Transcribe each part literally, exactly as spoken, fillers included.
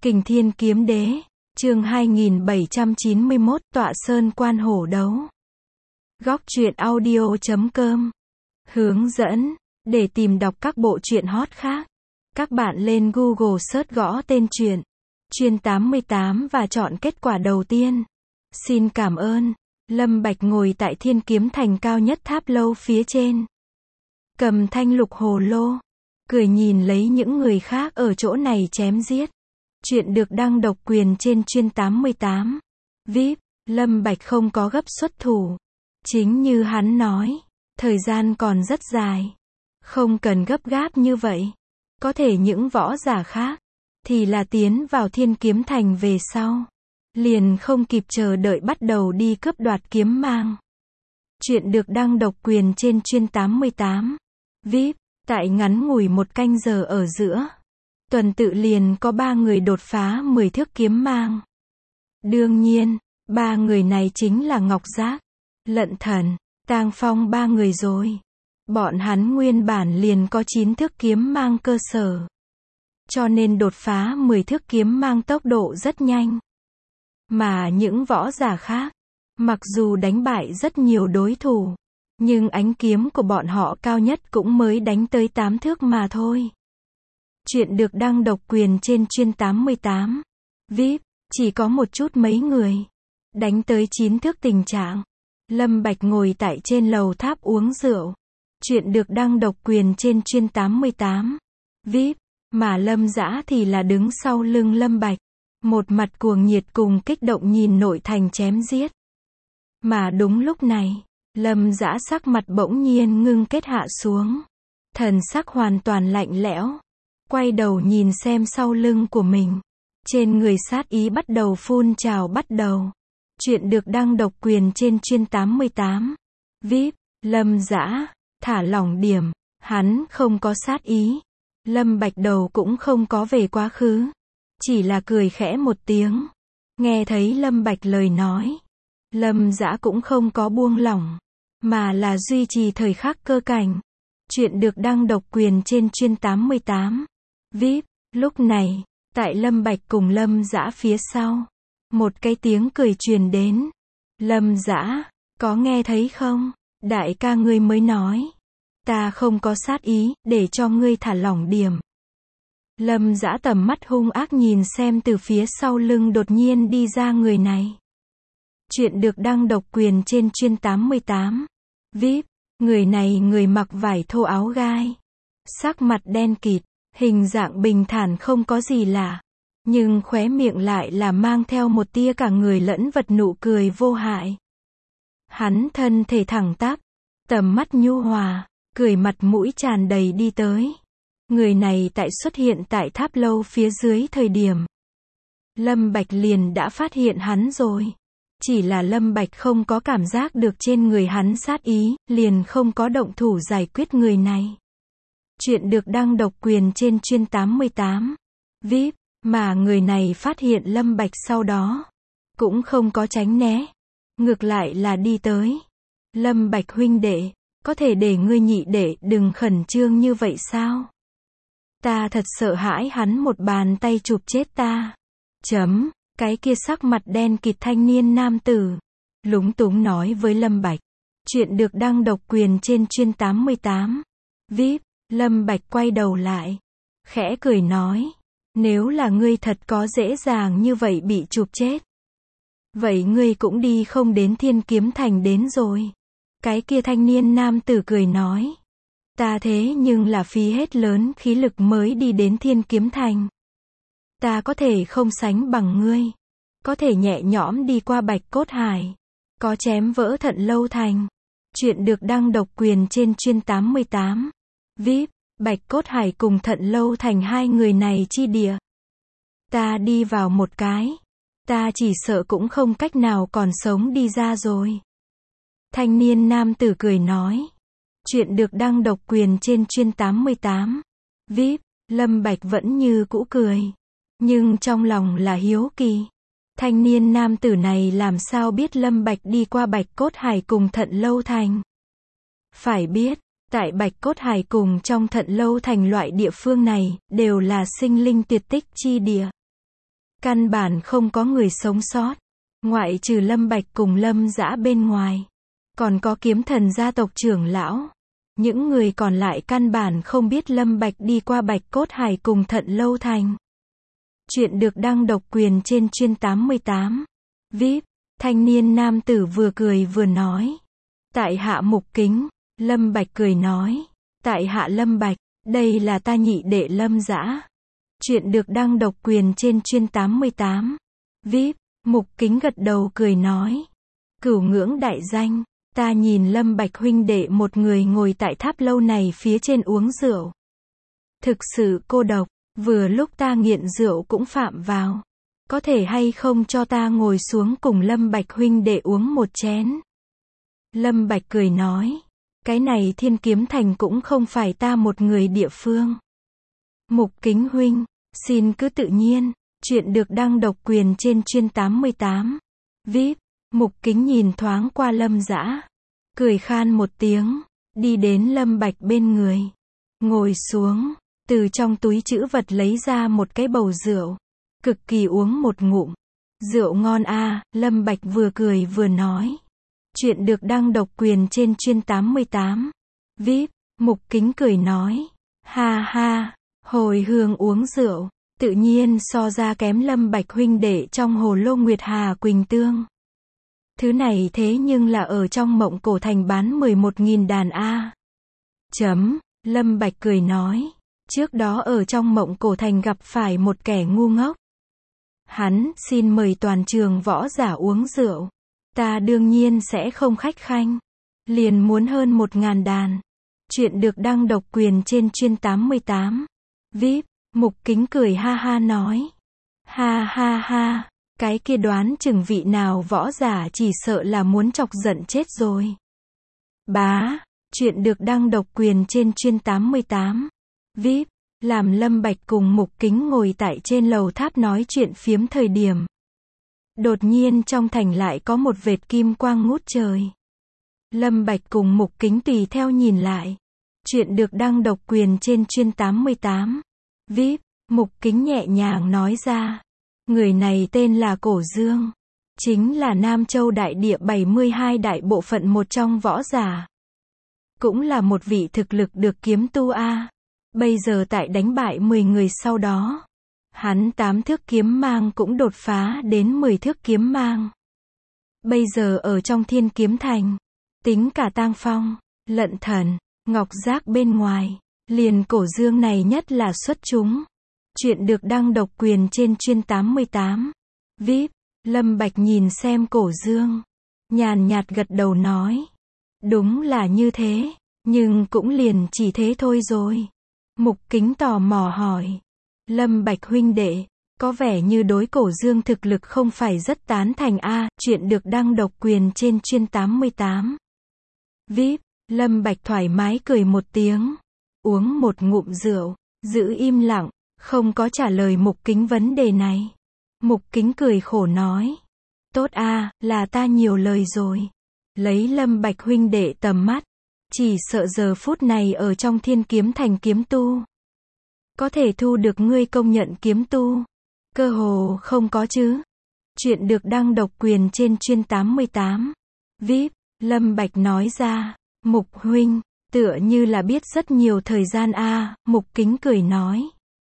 Kình Thiên Kiếm Đế, chương hai nghìn bảy trăm chín mươi mốt, Tọa Sơn Quan Hổ Đấu. Góc truyện audio chấm com. Hướng dẫn, để tìm đọc các bộ truyện hot khác, các bạn lên Google search gõ tên truyện, Chuyên tám mươi tám và chọn kết quả đầu tiên. Xin cảm ơn. Lâm Bạch ngồi tại Thiên Kiếm Thành cao nhất tháp lâu phía trên. Cầm thanh lục hồ lô, cười nhìn lấy những người khác ở chỗ này chém giết. Chuyện được đăng độc quyền trên Chuyên tám mươi tám. vê i pê, Lâm Bạch không có gấp xuất thủ. Chính như hắn nói, thời gian còn rất dài. Không cần gấp gáp như vậy. Có thể những võ giả khác, thì là tiến vào Thiên Kiếm Thành về sau. Liền không kịp chờ đợi bắt đầu đi cướp đoạt kiếm mang. Chuyện được đăng độc quyền trên Chuyên tám mươi tám. vê i pê, tại ngắn ngủi một canh giờ ở giữa. Tuần tự liền có ba người đột phá mười thước kiếm mang. Đương nhiên, ba người này chính là Ngọc Giác, Lận Thần, Tang Phong ba người rồi. Bọn hắn nguyên bản liền có chín thước kiếm mang cơ sở. Cho nên đột phá mười thước kiếm mang tốc độ rất nhanh. Mà những võ giả khác, mặc dù đánh bại rất nhiều đối thủ, nhưng ánh kiếm của bọn họ cao nhất cũng mới đánh tới tám thước mà thôi. Chuyện được đăng độc quyền trên Chuyên tám mươi tám. vê i pê, chỉ có một chút mấy người. Đánh tới chín thước tình trạng. Lâm Bạch ngồi tại trên lầu tháp uống rượu. Chuyện được đăng độc quyền trên Chuyên tám mươi tám. vê i pê, mà Lâm Dã thì là đứng sau lưng Lâm Bạch. Một mặt cuồng nhiệt cùng kích động nhìn nội thành chém giết. Mà đúng lúc này, Lâm Dã sắc mặt bỗng nhiên ngưng kết hạ xuống. Thần sắc hoàn toàn lạnh lẽo. Quay đầu nhìn xem sau lưng của mình. Trên người sát ý bắt đầu phun trào bắt đầu. Chuyện được đăng độc quyền trên Chuyên tám mươi tám. vê i pê, Lâm Dã, thả lỏng điểm, hắn không có sát ý. Lâm Bạch đầu cũng không có về quá khứ. Chỉ là cười khẽ một tiếng. Nghe thấy Lâm Bạch lời nói. Lâm Dã cũng không có buông lỏng. Mà là duy trì thời khắc cơ cảnh. Chuyện được đăng độc quyền trên Chuyên tám mươi tám. vê i pê, lúc này, tại Lâm Bạch cùng Lâm Dã phía sau. Một cái tiếng cười truyền đến. Lâm Dã, có nghe thấy không? Đại ca ngươi mới nói. Ta không có sát ý, để cho ngươi thả lỏng điểm. Lâm Dã tầm mắt hung ác nhìn xem từ phía sau lưng đột nhiên đi ra người này. Chuyện được đăng độc quyền trên Chuyên tám mươi tám. vê i pê, người này người mặc vải thô áo gai. Sắc mặt đen kịt, hình dạng bình thản không có gì lạ. Nhưng khóe miệng lại là mang theo một tia cả người lẫn vật nụ cười vô hại. Hắn thân thể thẳng tắp, tầm mắt nhu hòa, cười mặt mũi tràn đầy đi tới. Người này tại xuất hiện tại tháp lâu phía dưới thời điểm. Lâm Bạch liền đã phát hiện hắn rồi. Chỉ là Lâm Bạch không có cảm giác được trên người hắn sát ý, liền không có động thủ giải quyết người này. Chuyện được đăng độc quyền trên Chuyên tám mươi tám. vê i pê, mà người này phát hiện Lâm Bạch sau đó. Cũng không có tránh né. Ngược lại là đi tới. Lâm Bạch huynh đệ, có thể để ngươi nhị đệ đừng khẩn trương như vậy sao? Ta thật sợ hãi hắn một bàn tay chụp chết ta. Chấm, cái kia sắc mặt đen kịt thanh niên nam tử. Lúng túng nói với Lâm Bạch. Chuyện được đăng độc quyền trên Chuyên tám mươi tám. vê i pê, Lâm Bạch quay đầu lại. Khẽ cười nói. Nếu là ngươi thật có dễ dàng như vậy bị chụp chết. Vậy ngươi cũng đi không đến Thiên Kiếm Thành đến rồi. Cái kia thanh niên nam tử cười nói. Ta thế nhưng là phí hết lớn khí lực mới đi đến Thiên Kiếm Thành. Ta có thể không sánh bằng ngươi. Có thể nhẹ nhõm đi qua Bạch Cốt Hải. Có chém vỡ Thận Lâu Thành. Chuyện được đăng độc quyền trên Chuyên tám mươi tám. vê i pê, Bạch Cốt Hải cùng Thận Lâu Thành hai người này chi địa. Ta đi vào một cái. Ta chỉ sợ cũng không cách nào còn sống đi ra rồi. Thanh niên nam tử cười nói. Chuyện được đăng độc quyền trên Chuyên tám mươi tám. vê i pê, Lâm Bạch vẫn như cũ cười. Nhưng trong lòng là hiếu kỳ. Thanh niên nam tử này làm sao biết Lâm Bạch đi qua Bạch Cốt Hải cùng Thận Lâu Thành. Phải biết, tại Bạch Cốt Hải cùng trong Thận Lâu Thành loại địa phương này, đều là sinh linh tuyệt tích chi địa. Căn bản không có người sống sót. Ngoại trừ Lâm Bạch cùng Lâm Dã bên ngoài. Còn có kiếm thần gia tộc trưởng lão. Những người còn lại căn bản không biết Lâm Bạch đi qua Bạch Cốt Hải cùng Thận Lâu Thành. Chuyện được đăng độc quyền trên chuyên tám mươi tám. vê i pê, thanh niên nam tử vừa cười vừa nói. Tại hạ Mục Kính, Lâm Bạch cười nói. Tại hạ Lâm Bạch, đây là ta nhị đệ Lâm Dã. Chuyện được đăng độc quyền trên chuyên tám mươi tám. vê i pê, Mục Kính gật đầu cười nói. Cửu ngưỡng đại danh, ta nhìn Lâm Bạch huynh đệ một người ngồi tại tháp lâu này phía trên uống rượu. Thực sự cô độc, vừa lúc ta nghiện rượu cũng phạm vào. Có thể hay không cho ta ngồi xuống cùng Lâm Bạch huynh đệ uống một chén? Lâm Bạch cười nói. Cái này Thiên Kiếm Thành cũng không phải ta một người địa phương. Mục Kính huynh, xin cứ tự nhiên. Chuyện được đăng độc quyền trên chuyên tám mươi tám. vê i pê, Mục Kính nhìn thoáng qua Lâm Dã. Cười khan một tiếng. Đi đến Lâm Bạch bên người. Ngồi xuống. Từ trong túi trữ vật lấy ra một cái bầu rượu. Cực kỳ uống một ngụm. Rượu ngon a, à, Lâm Bạch vừa cười vừa nói. Chuyện được đăng độc quyền trên chuyên tám mươi tám. vê i pê, Mục Kính cười nói. Ha ha, hồi hương uống rượu. Tự nhiên so ra kém Lâm Bạch huynh đệ trong hồ lô Nguyệt Hà Quỳnh Tương. Thứ này thế nhưng là ở trong Mộng Cổ Thành bán mười một nghìn đàn a. Chấm, Lâm Bạch cười nói. Trước đó ở trong Mộng Cổ Thành gặp phải một kẻ ngu ngốc. Hắn xin mời toàn trường võ giả uống rượu. Ta đương nhiên sẽ không khách khanh. Liền muốn hơn một ngàn đàn. Chuyện được đăng độc quyền trên chuyên tám mươi tám. vê i pê, Mục Kính cười ha ha nói. Ha ha ha, cái kia đoán chừng vị nào võ giả chỉ sợ là muốn chọc giận chết rồi. Bá, chuyện được đăng độc quyền trên chuyên tám mươi tám. vê i pê, làm Lâm Bạch cùng Mục Kính ngồi tại trên lầu tháp nói chuyện phiếm thời điểm. Đột nhiên trong thành lại có một vệt kim quang ngút trời. Lâm Bạch cùng Mục Kính tùy theo nhìn lại. Chuyện được đăng độc quyền trên chuyên tám mươi tám. vê i pê, Mục Kính nhẹ nhàng nói ra. Người này tên là Cổ Dương. Chính là Nam Châu đại địa bảy mươi hai đại bộ phận một trong võ giả. Cũng là một vị thực lực được kiếm tu a. Bây giờ tại đánh bại mười người sau đó. Hắn tám thước kiếm mang cũng đột phá đến mười thước kiếm mang. Bây giờ ở trong Thiên Kiếm Thành. Tính cả Tang Phong, Lận Thần, Ngọc Giác bên ngoài. Liền Cổ Dương này nhất là xuất chúng. Chuyện được đăng độc quyền trên chuyên tám mươi tám. vê i pê, Lâm Bạch nhìn xem Cổ Dương. Nhàn nhạt gật đầu nói. Đúng là như thế. Nhưng cũng liền chỉ thế thôi rồi. Mục Kính tò mò hỏi. Lâm Bạch huynh đệ, có vẻ như đối Cổ Dương thực lực không phải rất tán thành a. Chuyện được đăng độc quyền trên chuyên tám mươi tám. vê i pê, Lâm Bạch thoải mái cười một tiếng. Uống một ngụm rượu, giữ im lặng, không có trả lời Mục Kính vấn đề này. Mục Kính cười khổ nói. Tốt a, à, là ta nhiều lời rồi. Lấy Lâm Bạch huynh đệ tầm mắt. Chỉ sợ giờ phút này ở trong Thiên Kiếm Thành kiếm tu. Có thể thu được ngươi công nhận kiếm tu. Cơ hồ không có chứ. Chuyện được đăng độc quyền trên chuyên tám mươi tám. vê i pê, Lâm Bạch nói ra. Mục huynh, tựa như là biết rất nhiều thời gian a. À, Mục Kính cười nói.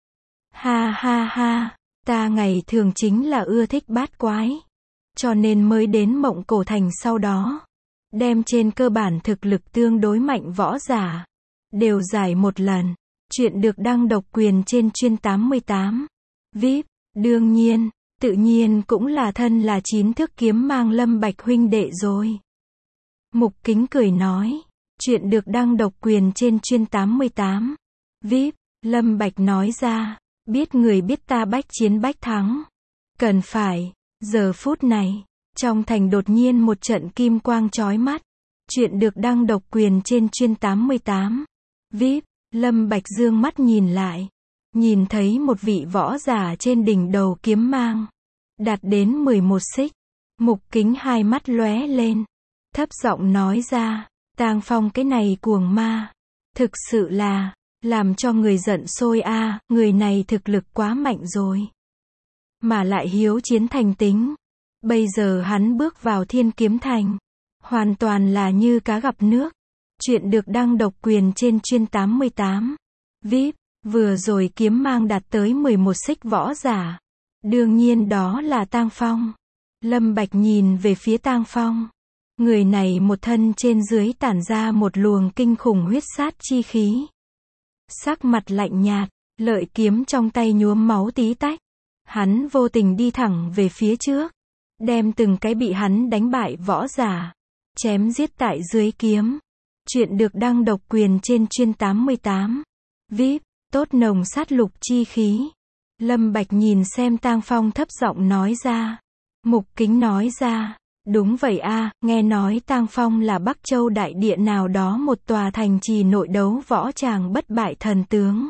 Ha ha ha, ta ngày thường chính là ưa thích bát quái. Cho nên mới đến Mộng Cổ Thành sau đó. Đem trên cơ bản thực lực tương đối mạnh võ giả. Đều giải một lần. Chuyện được đăng độc quyền trên chuyên tám mươi tám. vê i pê, đương nhiên, tự nhiên cũng là thân là chín thước kiếm mang Lâm Bạch huynh đệ rồi. Mục Kính cười nói. Chuyện được đăng độc quyền trên chuyên tám mươi tám. vê i pê, Lâm Bạch nói ra. Biết người biết ta bách chiến bách thắng. Cần phải. Giờ phút này, trong thành đột nhiên một trận kim quang chói mắt. Chuyện được đăng độc quyền trên chuyên tám mươi tám. vê i pê, Lâm Bạch dương mắt nhìn lại. Nhìn thấy một vị võ giả trên đỉnh đầu kiếm mang. Đạt đến mười một xích. Mục Kính hai mắt lóe lên. Thấp giọng nói ra. Tang Phong cái này cuồng ma. Thực sự là. Làm cho người giận sôi a, à, người này thực lực quá mạnh rồi. mà lại hiếu chiến thành tính. Bây giờ hắn bước vào Thiên Kiếm Thành, hoàn toàn là như cá gặp nước. Chuyện được đăng độc quyền trên chuyên tám mươi tám. vê i pê, vừa rồi kiếm mang đạt tới mười một xích võ giả. Đương nhiên đó là Tang Phong. Lâm Bạch nhìn về phía Tang Phong. Người này một thân trên dưới tản ra một luồng kinh khủng huyết sát chi khí. Sắc mặt lạnh nhạt, lợi kiếm trong tay nhuốm máu tí tách. Hắn vô tình đi thẳng về phía trước, đem từng cái bị hắn đánh bại võ giả chém giết tại dưới kiếm. Chuyện được đăng độc quyền trên chuyên tám mươi tám. vê i pê, tốt nồng sát lục chi khí. Lâm Bạch nhìn xem Tang Phong thấp giọng nói ra. Mục Kính nói ra, đúng vậy a, nghe nói Tang Phong là Bắc Châu đại địa nào đó một tòa thành trì nội đấu võ tràng bất bại thần tướng.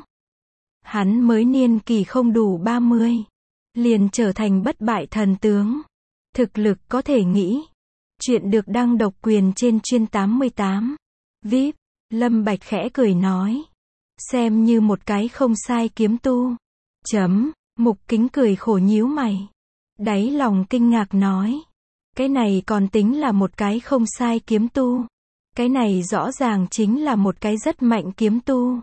Hắn mới niên kỳ không đủ ba mươi, liền trở thành bất bại thần tướng. Thực lực có thể nghĩ. Chuyện được đăng độc quyền trên chuyên tám mươi tám. vê i pê, Lâm Bạch khẽ cười nói. Xem như một cái không sai kiếm tu. Chấm, Mục Kính cười khổ nhíu mày. Đáy lòng kinh ngạc nói. Cái này còn tính là một cái không sai kiếm tu. Cái này rõ ràng chính là một cái rất mạnh kiếm tu.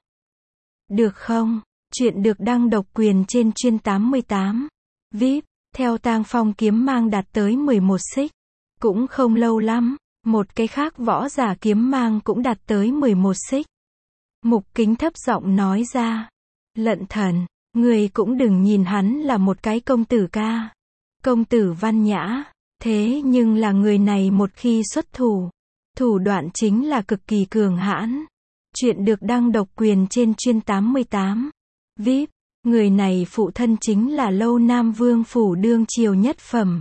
Được không? Chuyện được đăng độc quyền trên chuyên tám mươi tám. vê i pê, theo Tang Phong kiếm mang đạt tới mười một xích. Cũng không lâu lắm, một cái khác võ giả kiếm mang cũng đạt tới mười một xích. Mục Kính thấp giọng nói ra. Lận Thần, người cũng đừng nhìn hắn là một cái công tử ca. Công tử văn nhã. Thế nhưng là người này một khi xuất thủ, thủ đoạn chính là cực kỳ cường hãn. Chuyện được đăng độc quyền trên chuyên tám mươi tám. vê i pê, người này phụ thân chính là Lâu Nam Vương phủ đương triều nhất phẩm.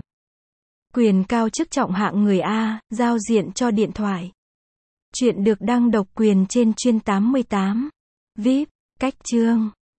Quyền cao chức trọng hạng người A, giao diện cho điện thoại. Chuyện được đăng độc quyền trên chuyên tám mươi tám. vê i pê, cách chương.